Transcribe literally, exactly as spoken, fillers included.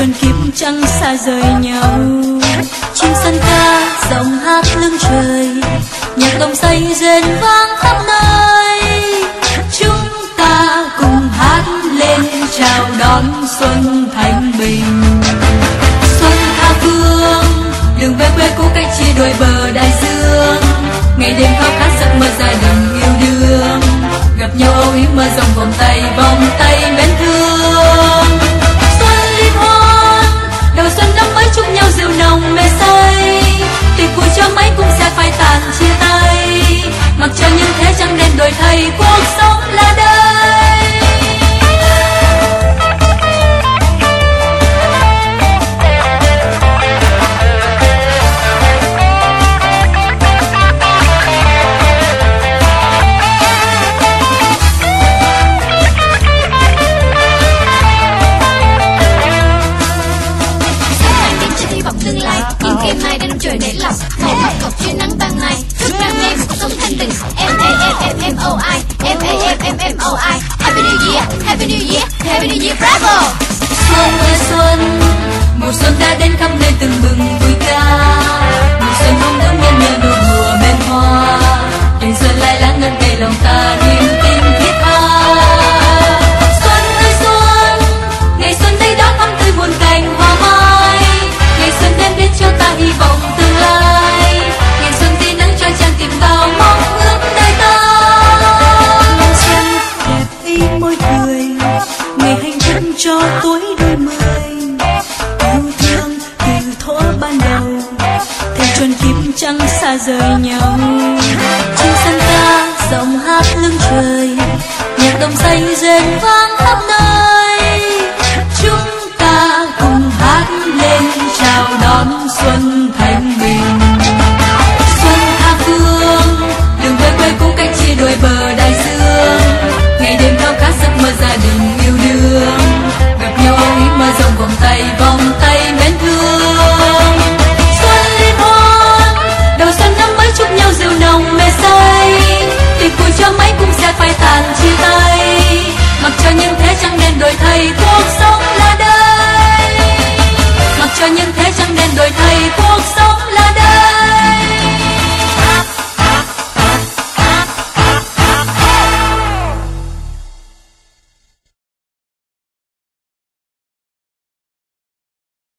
chuồn kiếp chẳng xa rời nhau. Chim sân ca giọng hát lưng trời, nhạc đồng xanh rền vang khắp nơi. Chúng ta cùng hát lên chào đón xuân thanh bình. Xuân tha phương đường về quê cũ cách chia đôi bờ đại dương. Ngày đêm khao khát giấc mơ gia đình yêu đương, gặp nhau âu yếm mơ rộng vòng tay vòng tay mến thương. Xuân liên hoan đầu xuân năm mới chúc nhau rượu nồng mê say, tiệc vui cho mấy cũng sẽ phai tàn chia tay, mặc cho những thế trăng đen đổi thay cuộc sống là đây. Em mai đang trời để lọc một mặt cọc chuyên nắng ban ngày, chúc năm em cuộc sống thanh bình. M A M M M O I M A M M M O I Happy New Year, Happy New Year, Happy New Year, Bravo. Xuân ơi xuân, mùa xuân đã đến khắp nơi từng bừng vui ca. Mùa xuân không đỡ miên nhờ nụ mùa bên hoa, tình xuân lai láng ngân cây lòng ta niềm tin thiết tha. Xuân ơi xuân, ngày xuân đây đó thắm tươi muôn cành hoa mai. Ngày xuân đem đến cho ta hy vọng tương lai, ngày xuân tia nắng cho trang tìm bao mong ước đời ta. Xuân đẹp ý môi cười, ngày hạnh phúc cho tuổi đôi mươi. Yêu thương từ thuở ban đầu, thêm chuồn kiếp chẳng xa rời nhau. Chim sân ca giọng hát lưng trời, nhạc đồng xanh rền vang khắp nơi. Chúng ta cùng hát lên chào đón xuân thanh bình. Xuân tha phương đường về quê cũ cách chia đôi bờ đại dương. Ngày đêm khao khát giấc mơ gia đình yêu đương, gặp nhau âu yếm mơ rộng vòng tay vòng tay mến thương. Xuân liên hoan đầu xuân năm mới chúc nhau rượu nồng mê say, tiệc vui cho mấy cũng sẽ phai tàn chia tay, mặc cho những